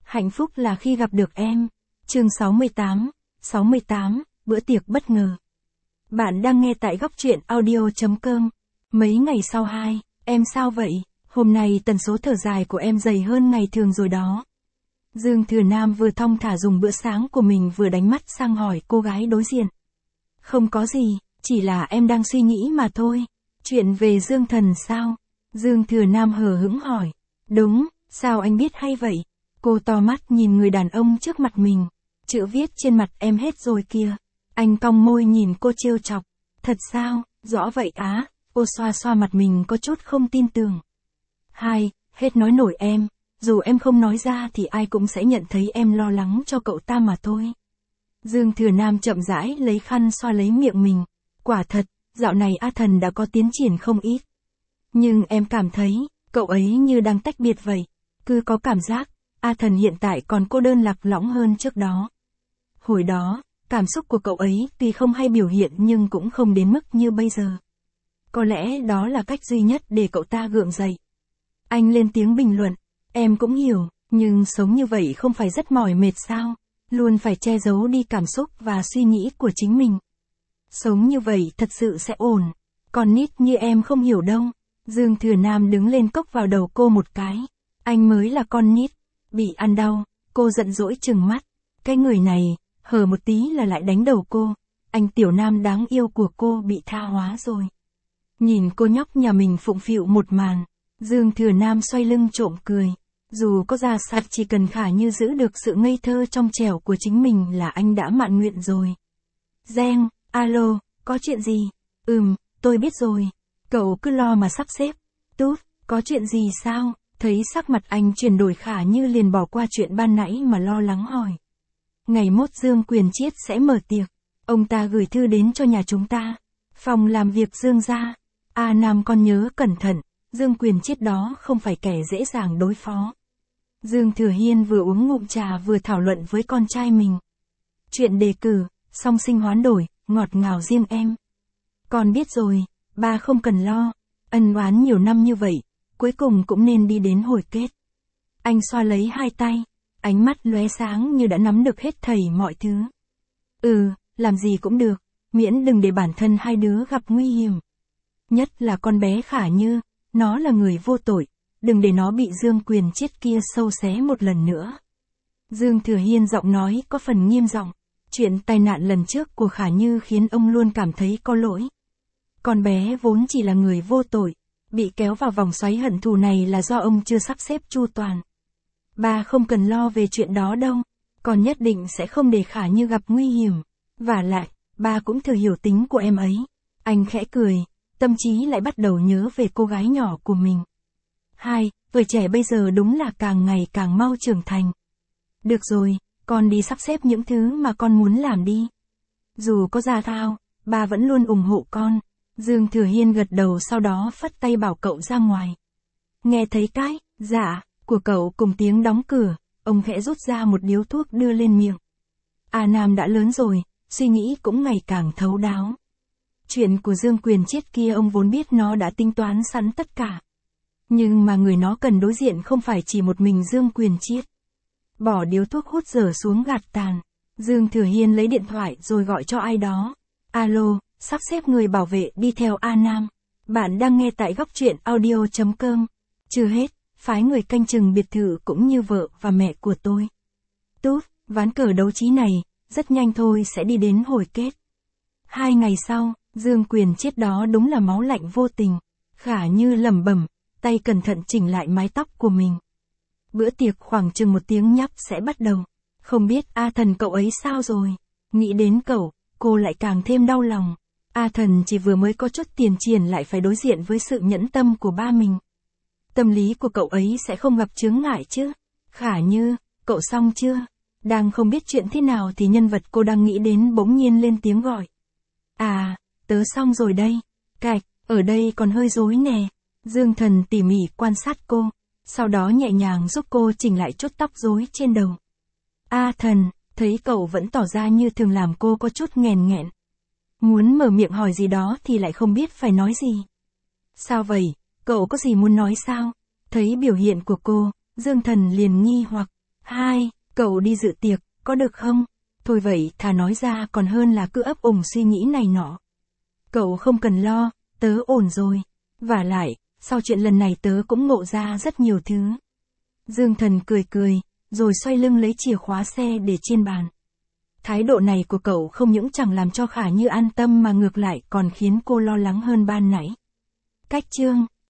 Hạnh phúc là khi gặp được em. Chương 68, bữa tiệc bất ngờ. Bạn đang nghe tại góc truyện audio.com. Mấy ngày sau em sao vậy? Hôm nay tần số thở dài của em dày hơn ngày thường rồi đó. Dương Thừa Nam vừa thong thả dùng bữa sáng của mình vừa đánh mắt sang hỏi cô gái đối diện. Không có gì, chỉ là em đang suy nghĩ mà thôi. Chuyện về Dương Thần sao? Dương Thừa Nam hờ hững hỏi. Đúng, sao anh biết hay vậy? Cô to mắt nhìn người đàn ông trước mặt mình. Chữ viết trên mặt em hết rồi kìa. Anh cong môi nhìn cô trêu chọc. Thật sao, rõ vậy á? Cô xoa xoa mặt mình có chút không tin tưởng. Hết nói nổi em. Dù em không nói ra thì ai cũng sẽ nhận thấy em lo lắng cho cậu ta mà thôi. Dương Thừa Nam chậm rãi lấy khăn xoa lấy miệng mình. Quả thật, dạo này A Thần đã có tiến triển không ít. Nhưng em cảm thấy, cậu ấy như đang tách biệt vậy. Cứ có cảm giác, A Thần hiện tại còn cô đơn lạc lõng hơn trước đó. Hồi đó, cảm xúc của cậu ấy tuy không hay biểu hiện nhưng cũng không đến mức như bây giờ. Có lẽ đó là cách duy nhất để cậu ta gượng dậy. Anh lên tiếng bình luận, em cũng hiểu, nhưng sống như vậy không phải rất mỏi mệt sao? Luôn phải che giấu đi cảm xúc và suy nghĩ của chính mình. Sống như vậy thật sự sẽ ổn. Con nít như em không hiểu đâu. Dương Thừa Nam đứng lên cốc vào đầu cô một cái. Anh mới là con nít. Bị ăn đau, cô giận dỗi trừng mắt. Cái người này, hở một tí là lại đánh đầu cô. Anh Tiểu Nam đáng yêu của cô bị tha hóa rồi. Nhìn cô nhóc nhà mình phụng phịu một màn. Dương Thừa Nam xoay lưng trộm cười. Dù có ra sạch chỉ cần Khả Như giữ được sự ngây thơ trong trẻo của chính mình là anh đã mạn nguyện rồi. Giang, alo, có chuyện gì? Tôi biết rồi. Cậu cứ lo mà sắp xếp. Tút, có chuyện gì sao? Thấy sắc mặt anh chuyển đổi Khả Như liền bỏ qua chuyện ban nãy mà lo lắng hỏi. Ngày mốt Dương Quyền Chiết sẽ mở tiệc. Ông ta gửi thư đến cho nhà chúng ta. Phòng làm việc Dương gia. A Nam con nhớ cẩn thận. Dương Quyền Chiết đó không phải kẻ dễ dàng đối phó. Dương Thừa Hiên vừa uống ngụm trà vừa thảo luận với con trai mình. Chuyện đề cử, song sinh hoán đổi, ngọt ngào riêng em. Con biết rồi, ba không cần lo. Ân oán nhiều năm như vậy, cuối cùng cũng nên đi đến hồi kết. Anh xoa lấy hai tay, ánh mắt lóe sáng như đã nắm được hết thảy mọi thứ. Làm gì cũng được, miễn đừng để bản thân hai đứa gặp nguy hiểm. Nhất là con bé Khả Như, nó là người vô tội, đừng để nó bị Dương Quyền Chiết kia sâu xé một lần nữa. Dương Thừa Hiên giọng nói có phần nghiêm giọng. Chuyện tai nạn lần trước của Khả Như khiến ông luôn cảm thấy có lỗi. Con bé vốn chỉ là người vô tội, bị kéo vào vòng xoáy hận thù này là do ông chưa sắp xếp chu toàn. Ba không cần lo về chuyện đó đâu, con nhất định sẽ không để Khả Như gặp nguy hiểm. Vả lại, ba cũng thừa hiểu tính của em ấy. Anh khẽ cười, tâm trí lại bắt đầu nhớ về cô gái nhỏ của mình. Tuổi trẻ bây giờ đúng là càng ngày càng mau trưởng thành. Được rồi, con đi sắp xếp những thứ mà con muốn làm đi. Dù có ra thao, ba vẫn luôn ủng hộ con. Dương Thừa Hiên gật đầu sau đó phất tay bảo cậu ra ngoài. Nghe thấy cái, dạ, của cậu cùng tiếng đóng cửa, ông khẽ rút ra một điếu thuốc đưa lên miệng. A Nam đã lớn rồi, suy nghĩ cũng ngày càng thấu đáo. Chuyện của Dương Quyền Chiết kia ông vốn biết nó đã tính toán sẵn tất cả. Nhưng mà người nó cần đối diện không phải chỉ một mình Dương Quyền Chiết. Bỏ điếu thuốc hút dở xuống gạt tàn. Dương Thừa Hiên lấy điện thoại rồi gọi cho ai đó. Alo, sắp xếp người bảo vệ đi theo A Nam. Bạn đang nghe tại góc truyện audio.com. Chưa hết, phái người canh chừng biệt thự cũng như vợ và mẹ của tôi. Tút, ván cờ đấu trí này, rất nhanh thôi sẽ đi đến hồi kết. 2 ngày sau, Dương Quyền Chiết đó đúng là máu lạnh vô tình. Khả Như lẩm bẩm, tay cẩn thận chỉnh lại mái tóc của mình. Bữa tiệc khoảng chừng 1 tiếng nhắp sẽ bắt đầu. Không biết A Thần cậu ấy sao rồi. Nghĩ đến cậu, cô lại càng thêm đau lòng. A Thần chỉ vừa mới có chút tiền triển lại phải đối diện với sự nhẫn tâm của ba mình. Tâm lý của cậu ấy sẽ không gặp chướng ngại chứ. Khả Như, cậu xong chưa? Đang không biết chuyện thế nào thì nhân vật cô đang nghĩ đến bỗng nhiên lên tiếng gọi. Tớ xong rồi đây. Cạch, ở đây còn hơi rối nè. Dương Thần tỉ mỉ quan sát cô, sau đó nhẹ nhàng giúp cô chỉnh lại chút tóc rối trên đầu. A Thần, thấy cậu vẫn tỏ ra như thường làm cô có chút nghèn nghẹn. Muốn mở miệng hỏi gì đó thì lại không biết phải nói gì. Sao vậy, cậu có gì muốn nói sao? Thấy biểu hiện của cô, Dương Thần liền nghi hoặc. 2. Cậu đi dự tiệc, có được không? Thôi vậy, thà nói ra còn hơn là cứ ấp ủng suy nghĩ này nọ. Cậu không cần lo, tớ ổn rồi. Vả lại, sau chuyện lần này tớ cũng ngộ ra rất nhiều thứ. Dương Thần cười cười, rồi xoay lưng lấy chìa khóa xe để trên bàn. Thái độ này của cậu không những chẳng làm cho Khả Như an tâm mà ngược lại còn khiến cô lo lắng hơn ban nãy. Cách chương